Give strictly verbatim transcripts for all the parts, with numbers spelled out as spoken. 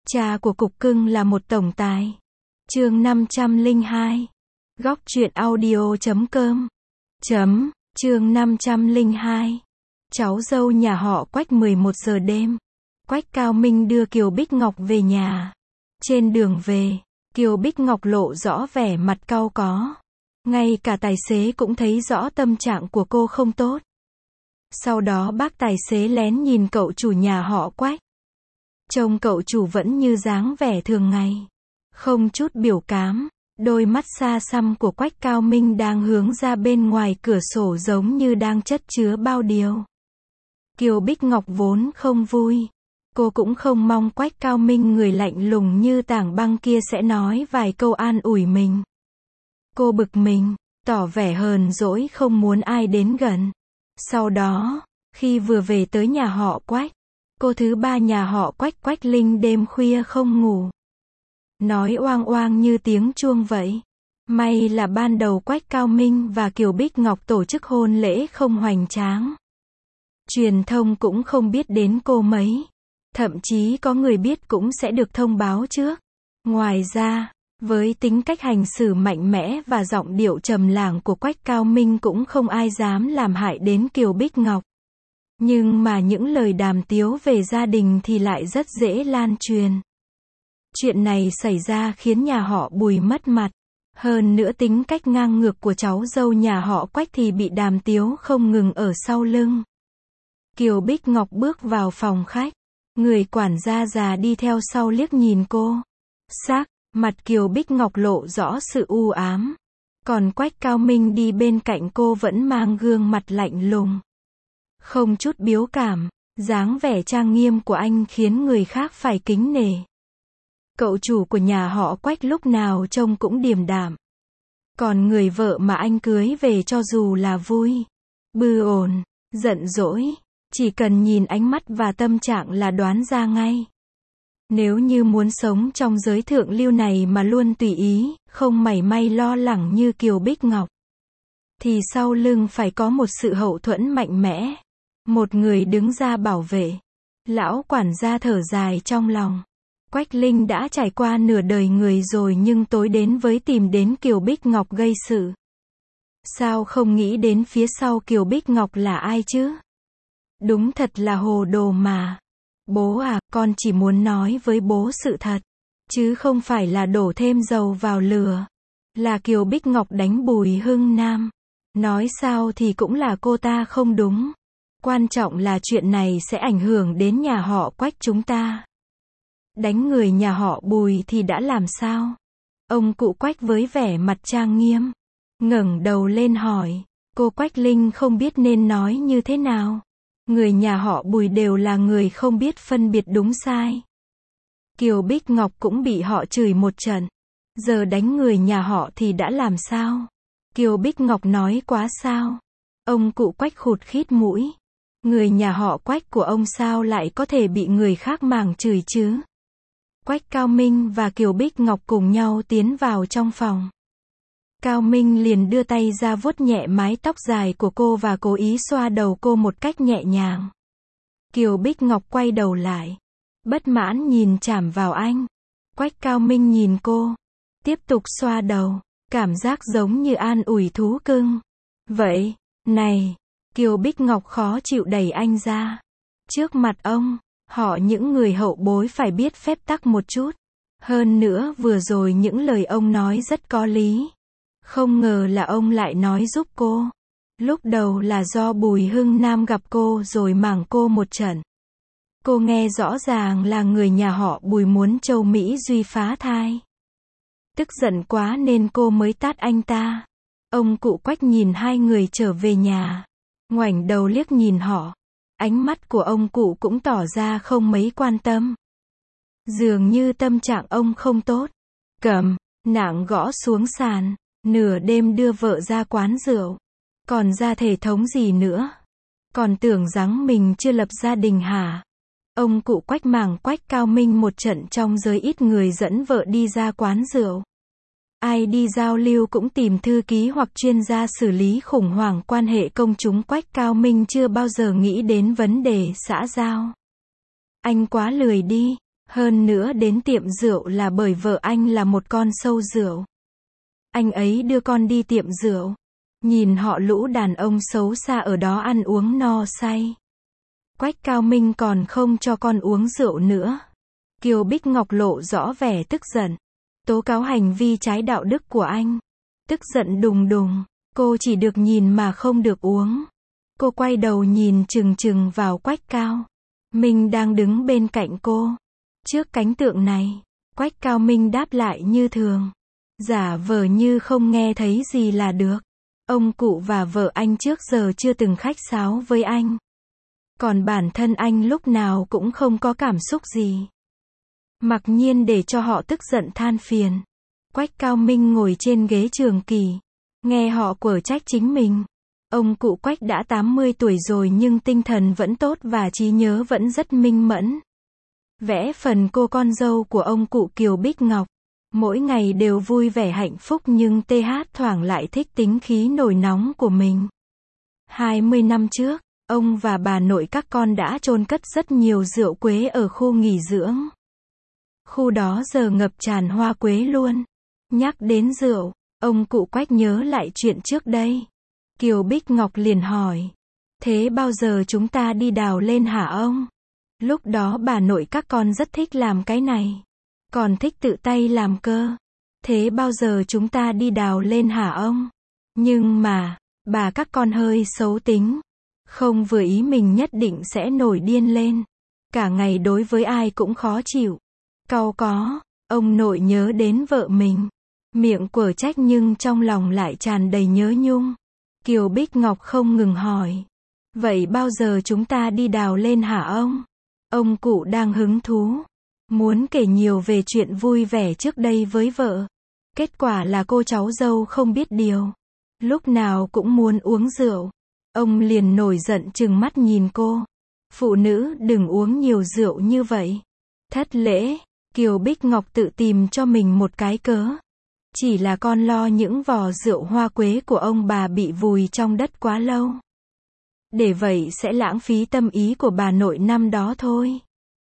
Cha của cục cưng là một tổng tài. Chương năm trăm lẻ hai. Góc truyện audio chấm com. Chấm, chương năm trăm lẻ hai. Cháu dâu nhà họ Quách mười một giờ đêm. Quách Cao Minh đưa Kiều Bích Ngọc về nhà. Trên đường về, Kiều Bích Ngọc lộ rõ vẻ mặt cau có. Ngay cả tài xế cũng thấy rõ tâm trạng của cô không tốt. Sau đó bác tài xế lén nhìn cậu chủ nhà họ Quách. Trông cậu chủ vẫn như dáng vẻ thường ngày. Không chút biểu cảm, đôi mắt xa xăm của Quách Cao Minh đang hướng ra bên ngoài cửa sổ giống như đang chất chứa bao điều. Kiều Bích Ngọc vốn không vui. Cô cũng không mong Quách Cao Minh người lạnh lùng như tảng băng kia sẽ nói vài câu an ủi mình. Cô bực mình, tỏ vẻ hờn dỗi không muốn ai đến gần. Sau đó, khi vừa về tới nhà họ Quách, cô thứ ba nhà họ Quách Quách Linh đêm khuya không ngủ. Nói oang oang như tiếng chuông vậy. May là ban đầu Quách Cao Minh và Kiều Bích Ngọc tổ chức hôn lễ không hoành tráng. Truyền thông cũng không biết đến cô mấy. Thậm chí có người biết cũng sẽ được thông báo trước. Ngoài ra, với tính cách hành xử mạnh mẽ và giọng điệu trầm lảng của Quách Cao Minh cũng không ai dám làm hại đến Kiều Bích Ngọc. Nhưng mà những lời đàm tiếu về gia đình thì lại rất dễ lan truyền. Chuyện này xảy ra khiến nhà họ Bùi mất mặt. Hơn nữa tính cách ngang ngược của cháu dâu nhà họ Quách thì bị đàm tiếu không ngừng ở sau lưng. Kiều Bích Ngọc bước vào phòng khách. Người quản gia già đi theo sau liếc nhìn cô. Sắc mặt Kiều Bích Ngọc lộ rõ sự u ám. Còn Quách Cao Minh đi bên cạnh cô vẫn mang gương mặt lạnh lùng. Không chút biếu cảm, dáng vẻ trang nghiêm của anh khiến người khác phải kính nể. Cậu chủ của nhà họ Quách lúc nào trông cũng điềm đạm. Còn người vợ mà anh cưới về cho dù là vui, bư ổn, giận dỗi, chỉ cần nhìn ánh mắt và tâm trạng là đoán ra ngay. Nếu như muốn sống trong giới thượng lưu này mà luôn tùy ý, không mảy may lo lắng như Kiều Bích Ngọc, thì sau lưng phải có một sự hậu thuẫn mạnh mẽ. Một người đứng ra bảo vệ. Lão quản gia thở dài trong lòng. Quách Linh đã trải qua nửa đời người rồi nhưng tối đến với tìm đến Kiều Bích Ngọc gây sự. Sao không nghĩ đến phía sau Kiều Bích Ngọc là ai chứ? Đúng thật là hồ đồ mà. Bố à, con chỉ muốn nói với bố sự thật. Chứ không phải là đổ thêm dầu vào lửa. Là Kiều Bích Ngọc đánh Bùi Hưng Nam. Nói sao thì cũng là cô ta không đúng. Quan trọng là chuyện này sẽ ảnh hưởng đến nhà họ Quách chúng ta. Đánh người nhà họ Bùi thì đã làm sao? Ông cụ Quách với vẻ mặt trang nghiêm, ngẩng đầu lên hỏi. Cô Quách Linh không biết nên nói như thế nào. Người nhà họ Bùi đều là người không biết phân biệt đúng sai. Kiều Bích Ngọc cũng bị họ chửi một trận. Giờ đánh người nhà họ thì đã làm sao? Kiều Bích Ngọc nói quá sao? Ông cụ Quách khụt khít mũi. Người nhà họ Quách của ông sao lại có thể bị người khác màng chửi chứ? Quách Cao Minh và Kiều Bích Ngọc cùng nhau tiến vào trong phòng. Cao Minh liền đưa tay ra vuốt nhẹ mái tóc dài của cô và cố ý xoa đầu cô một cách nhẹ nhàng. Kiều Bích Ngọc quay đầu lại, bất mãn nhìn chằm vào anh. Quách Cao Minh nhìn cô, tiếp tục xoa đầu, cảm giác giống như an ủi thú cưng. Vậy, này, Kiều Bích Ngọc khó chịu đẩy anh ra. Trước mặt ông, họ những người hậu bối phải biết phép tắc một chút. Hơn nữa vừa rồi những lời ông nói rất có lý. Không ngờ là ông lại nói giúp cô. Lúc đầu là do Bùi Hưng Nam gặp cô rồi mảng cô một trận. Cô nghe rõ ràng là người nhà họ Bùi muốn Châu Mỹ Duy phá thai. Tức giận quá nên cô mới tát anh ta. Ông cụ Quách nhìn hai người trở về nhà. Ngoảnh đầu liếc nhìn họ. Ánh mắt của ông cụ cũng tỏ ra không mấy quan tâm. Dường như tâm trạng ông không tốt. Cầm, nặng gõ xuống sàn. Nửa đêm đưa vợ ra quán rượu. Còn ra thể thống gì nữa? Còn tưởng rằng mình chưa lập gia đình hả? Ông cụ Quách màng Quách Cao Minh một trận trong giới ít người dẫn vợ đi ra quán rượu. Ai đi giao lưu cũng tìm thư ký hoặc chuyên gia xử lý khủng hoảng quan hệ công chúng. Quách Cao Minh chưa bao giờ nghĩ đến vấn đề xã giao. Anh quá lười đi. Hơn nữa đến tiệm rượu là bởi vợ anh là một con sâu rượu. Anh ấy đưa con đi tiệm rượu. Nhìn họ lũ đàn ông xấu xa ở đó ăn uống no say. Quách Cao Minh còn không cho con uống rượu nữa. Kiều Bích Ngọc lộ rõ vẻ tức giận. Tố cáo hành vi trái đạo đức của anh. Tức giận đùng đùng. Cô chỉ được nhìn mà không được uống. Cô quay đầu nhìn chừng chừng vào Quách Cao Minh đang đứng bên cạnh cô. Trước cảnh tượng này, Quách Cao Minh đáp lại như thường. Giả vờ như không nghe thấy gì là được. Ông cụ và vợ anh trước giờ chưa từng khách sáo với anh. Còn bản thân anh lúc nào cũng không có cảm xúc gì. Mặc nhiên để cho họ tức giận than phiền. Quách Cao Minh ngồi trên ghế trường kỳ. Nghe họ quở trách chính mình. Ông cụ Quách đã tám mươi tuổi rồi nhưng tinh thần vẫn tốt và trí nhớ vẫn rất minh mẫn. Vẽ phần cô con dâu của ông cụ Kiều Bích Ngọc. Mỗi ngày đều vui vẻ hạnh phúc nhưng tê hát thoảng lại thích tính khí nổi nóng của mình. hai mươi năm trước, ông và bà nội các con đã chôn cất rất nhiều rượu quế ở khu nghỉ dưỡng. Khu đó giờ ngập tràn hoa quế luôn. Nhắc đến rượu, ông cụ Quách nhớ lại chuyện trước đây. Kiều Bích Ngọc liền hỏi. Thế bao giờ chúng ta đi đào lên hả ông? Lúc đó bà nội các con rất thích làm cái này. Còn thích tự tay làm cơ. Thế bao giờ chúng ta đi đào lên hả ông? Nhưng mà, bà các con hơi xấu tính. Không vừa ý mình nhất định sẽ nổi điên lên. Cả ngày đối với ai cũng khó chịu. Cau có, ông nội nhớ đến vợ mình. Miệng quở trách nhưng trong lòng lại tràn đầy nhớ nhung. Kiều Bích Ngọc không ngừng hỏi. Vậy bao giờ chúng ta đi đào lên hả ông? Ông cụ đang hứng thú. Muốn kể nhiều về chuyện vui vẻ trước đây với vợ. Kết quả là cô cháu dâu không biết điều. Lúc nào cũng muốn uống rượu. Ông liền nổi giận trừng mắt nhìn cô. Phụ nữ đừng uống nhiều rượu như vậy. Thất lễ, Kiều Bích Ngọc tự tìm cho mình một cái cớ. Chỉ là con lo những vò rượu hoa quế của ông bà bị vùi trong đất quá lâu. Để vậy sẽ lãng phí tâm ý của bà nội năm đó thôi.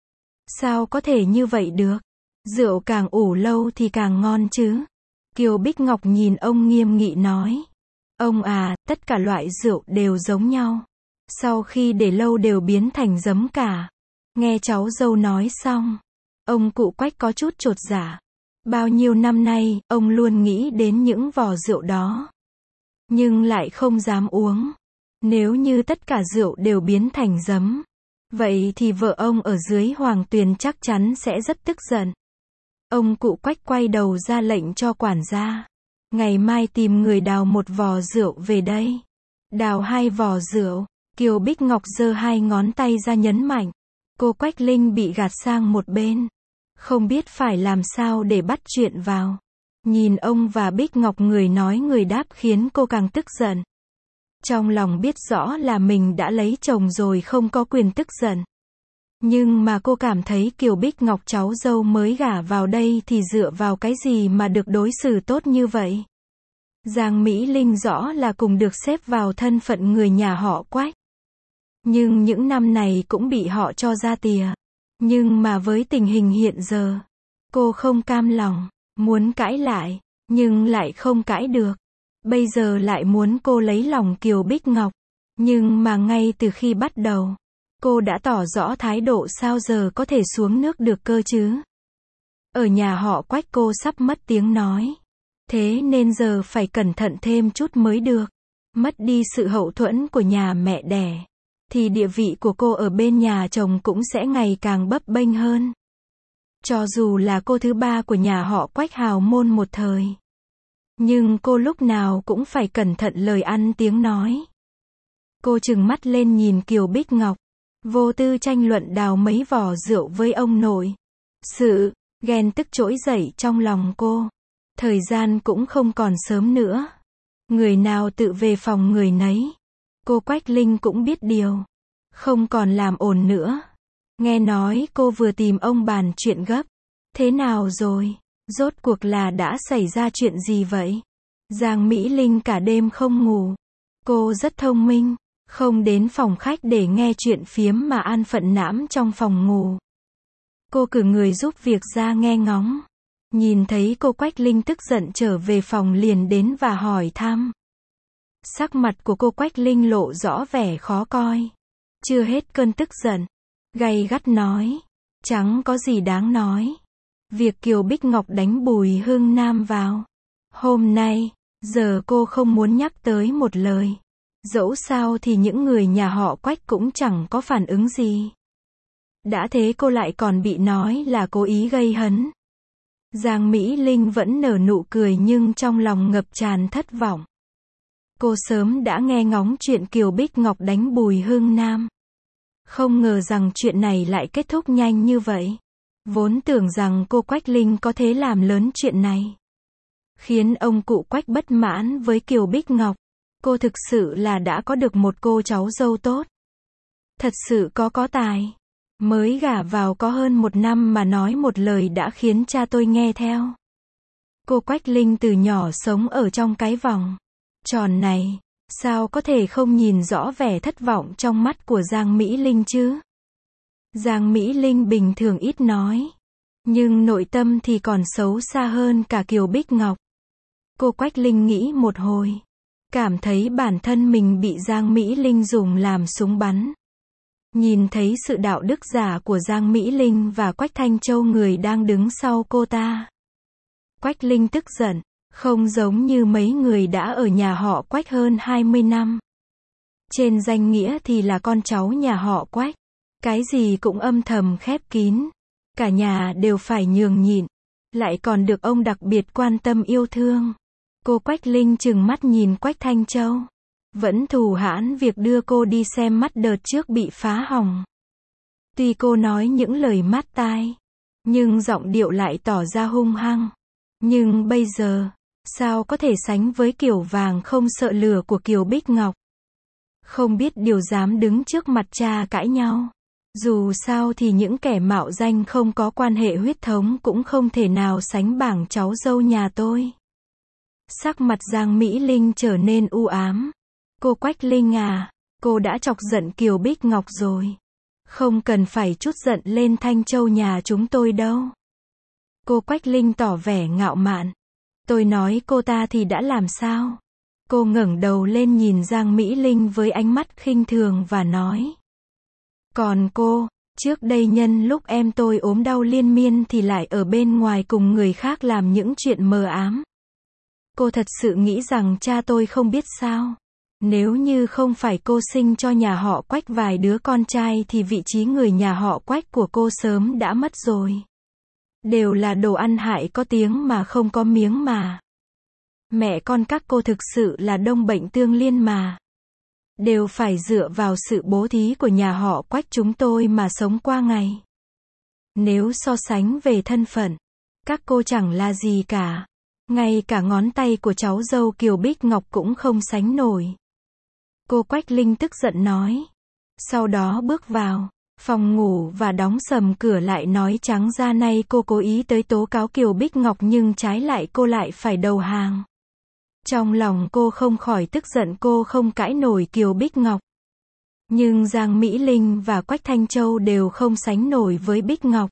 Sao có thể như vậy được? Rượu càng ủ lâu thì càng ngon chứ. Kiều Bích Ngọc nhìn ông nghiêm nghị nói. Ông à, tất cả loại rượu đều giống nhau. Sau khi để lâu đều biến thành giấm cả. Nghe cháu dâu nói xong. Ông cụ Quách có chút chột dạ. Bao nhiêu năm nay, ông luôn nghĩ đến những vò rượu đó. Nhưng lại không dám uống. Nếu như tất cả rượu đều biến thành giấm. Vậy thì vợ ông ở dưới Hoàng Tuyền chắc chắn sẽ rất tức giận. Ông cụ Quách quay đầu ra lệnh cho quản gia. Ngày mai tìm người đào một vò rượu về đây. Đào hai vò rượu. Kiều Bích Ngọc giơ hai ngón tay ra nhấn mạnh. Cô Quách Linh bị gạt sang một bên. Không biết phải làm sao để bắt chuyện vào. Nhìn ông và Bích Ngọc người nói người đáp khiến cô càng tức giận. Trong lòng biết rõ là mình đã lấy chồng rồi không có quyền tức giận. Nhưng mà cô cảm thấy Kiều Bích Ngọc cháu dâu mới gả vào đây thì dựa vào cái gì mà được đối xử tốt như vậy. Giang Mỹ Linh rõ là cùng được xếp vào thân phận người nhà họ Quách. Nhưng những năm này cũng bị họ cho ra tìa. Nhưng mà với tình hình hiện giờ, cô không cam lòng, muốn cãi lại, nhưng lại không cãi được. Bây giờ lại muốn cô lấy lòng Kiều Bích Ngọc. Nhưng mà ngay từ khi bắt đầu, cô đã tỏ rõ thái độ sao giờ có thể xuống nước được cơ chứ. Ở nhà họ Quách cô sắp mất tiếng nói. Thế nên giờ phải cẩn thận thêm chút mới được. Mất đi sự hậu thuẫn của nhà mẹ đẻ. Thì địa vị của cô ở bên nhà chồng cũng sẽ ngày càng bấp bênh hơn. Cho dù là cô thứ ba của nhà họ Quách hào môn một thời. Nhưng cô lúc nào cũng phải cẩn thận lời ăn tiếng nói. Cô trừng mắt lên nhìn Kiều Bích Ngọc. Vô tư tranh luận đào mấy vò rượu với ông nội. Sự ghen tức trỗi dậy trong lòng cô. Thời gian cũng không còn sớm nữa. Người nào tự về phòng người nấy. Cô Quách Linh cũng biết điều. Không còn làm ồn nữa. Nghe nói cô vừa tìm ông bàn chuyện gấp. Thế nào rồi? Rốt cuộc là đã xảy ra chuyện gì vậy? Giang Mỹ Linh cả đêm không ngủ. Cô rất thông minh. Không đến phòng khách để nghe chuyện phiếm mà an phận nãm trong phòng ngủ. Cô cử người giúp việc ra nghe ngóng. Nhìn thấy cô Quách Linh tức giận trở về phòng liền đến và hỏi thăm. Sắc mặt của cô Quách Linh lộ rõ vẻ khó coi. Chưa hết cơn tức giận, gay gắt nói. Chẳng có gì đáng nói. Việc Kiều Bích Ngọc đánh Bùi Hưng Nam vào hôm nay, giờ cô không muốn nhắc tới một lời. Dẫu sao thì những người nhà họ Quách cũng chẳng có phản ứng gì. Đã thế cô lại còn bị nói là cố ý gây hấn. Giang Mỹ Linh vẫn nở nụ cười nhưng trong lòng ngập tràn thất vọng. Cô sớm đã nghe ngóng chuyện Kiều Bích Ngọc đánh Bùi Hưng Nam. Không ngờ rằng chuyện này lại kết thúc nhanh như vậy. Vốn tưởng rằng cô Quách Linh có thể làm lớn chuyện này, khiến ông cụ Quách bất mãn với Kiều Bích Ngọc. Cô thực sự là đã có được một cô cháu dâu tốt. Thật sự có có tài. Mới gả vào có hơn một năm mà nói một lời đã khiến cha tôi nghe theo. Cô Quách Linh từ nhỏ sống ở trong cái vòng tròn này, sao có thể không nhìn rõ vẻ thất vọng trong mắt của Giang Mỹ Linh chứ? Giang Mỹ Linh bình thường ít nói, nhưng nội tâm thì còn xấu xa hơn cả Kiều Bích Ngọc. Cô Quách Linh nghĩ một hồi, cảm thấy bản thân mình bị Giang Mỹ Linh dùng làm súng bắn. Nhìn thấy sự đạo đức giả của Giang Mỹ Linh và Quách Thanh Châu người đang đứng sau cô ta. Quách Linh tức giận, không giống như mấy người đã ở nhà họ Quách hơn hai mươi năm. Trên danh nghĩa thì là con cháu nhà họ Quách. Cái gì cũng âm thầm khép kín. Cả nhà đều phải nhường nhịn. Lại còn được ông đặc biệt quan tâm yêu thương. Cô Quách Linh trừng mắt nhìn Quách Thanh Châu. Vẫn thù hãn việc đưa cô đi xem mắt đợt trước bị phá hỏng. Tuy cô nói những lời mát tai, nhưng giọng điệu lại tỏ ra hung hăng. Nhưng bây giờ, sao có thể sánh với kiểu vàng không sợ lửa của Kiều Bích Ngọc? Không biết điều dám đứng trước mặt cha cãi nhau. Dù sao thì những kẻ mạo danh không có quan hệ huyết thống cũng không thể nào sánh bằng cháu dâu nhà tôi. Sắc mặt Giang Mỹ Linh trở nên u ám. Cô Quách Linh à, cô đã chọc giận Kiều Bích Ngọc rồi. Không cần phải trút giận lên Thanh Châu nhà chúng tôi đâu. Cô Quách Linh tỏ vẻ ngạo mạn. Tôi nói cô ta thì đã làm sao? Cô ngẩng đầu lên nhìn Giang Mỹ Linh với ánh mắt khinh thường và nói. Còn cô, trước đây nhân lúc em tôi ốm đau liên miên thì lại ở bên ngoài cùng người khác làm những chuyện mờ ám. Cô thật sự nghĩ rằng cha tôi không biết sao? Nếu như không phải cô sinh cho nhà họ Quách vài đứa con trai thì vị trí người nhà họ Quách của cô sớm đã mất rồi. Đều là đồ ăn hại có tiếng mà không có miếng mà. Mẹ con các cô thực sự là đông bệnh tương liên mà. Đều phải dựa vào sự bố thí của nhà họ Quách chúng tôi mà sống qua ngày. Nếu so sánh về thân phận, các cô chẳng là gì cả. Ngay cả ngón tay của cháu dâu Kiều Bích Ngọc cũng không sánh nổi. Cô Quách Linh tức giận nói. Sau đó bước vào phòng ngủ và đóng sầm cửa lại nói trắng ra nay cô cố ý tới tố cáo Kiều Bích Ngọc nhưng trái lại cô lại phải đầu hàng. Trong lòng cô không khỏi tức giận cô không cãi nổi Kiều Bích Ngọc. Nhưng Giang Mỹ Linh và Quách Thanh Châu đều không sánh nổi với Bích Ngọc.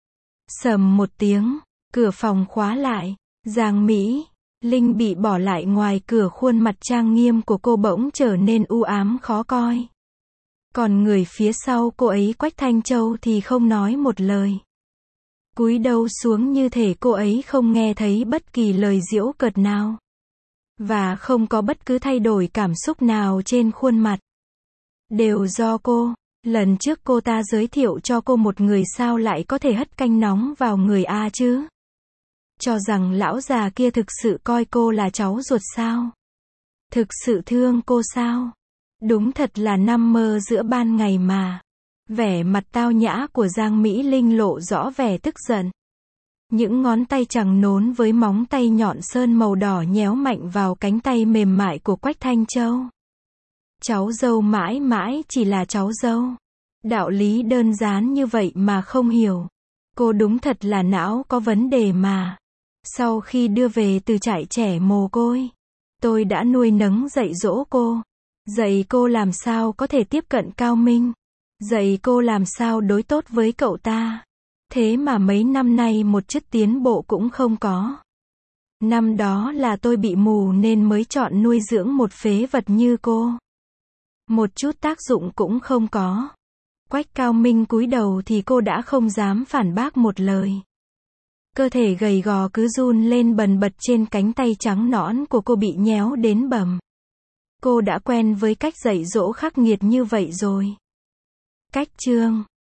Sầm một tiếng, cửa phòng khóa lại. Giang Mỹ Linh bị bỏ lại ngoài cửa, khuôn mặt trang nghiêm của cô bỗng trở nên u ám khó coi. Còn người phía sau cô ấy Quách Thanh Châu thì không nói một lời. Cúi đầu xuống như thể cô ấy không nghe thấy bất kỳ lời giễu cợt nào. Và không có bất cứ thay đổi cảm xúc nào trên khuôn mặt. Đều do cô. Lần trước cô ta giới thiệu cho cô một người sao lại có thể hất canh nóng vào người A chứ? Cho rằng lão già kia thực sự coi cô là cháu ruột sao? Thực sự thương cô sao? Đúng thật là nằm mơ giữa ban ngày mà. Vẻ mặt tao nhã của Giang Mỹ Linh lộ rõ vẻ tức giận. Những ngón tay trắng nón với móng tay nhọn sơn màu đỏ nhéo mạnh vào cánh tay mềm mại của Quách Thanh Châu. Cháu dâu mãi mãi chỉ là cháu dâu. Đạo lý đơn giản như vậy mà không hiểu. Cô đúng thật là não có vấn đề mà. Sau khi đưa về từ trại trẻ mồ côi, tôi đã nuôi nấng dạy dỗ cô. Dạy cô làm sao có thể tiếp cận Cao Minh. Dạy cô làm sao đối tốt với cậu ta. thế mà mấy năm nay một chút tiến bộ cũng không có. Năm đó là tôi bị mù nên mới chọn nuôi dưỡng một phế vật như cô. Một chút tác dụng cũng không có. Quách Cao Minh cúi đầu thì cô đã không dám phản bác một lời. Cơ thể gầy gò cứ run lên bần bật trên cánh tay trắng nõn của cô bị nhéo đến bầm. Cô đã quen với cách dạy dỗ khắc nghiệt như vậy rồi. Cách chương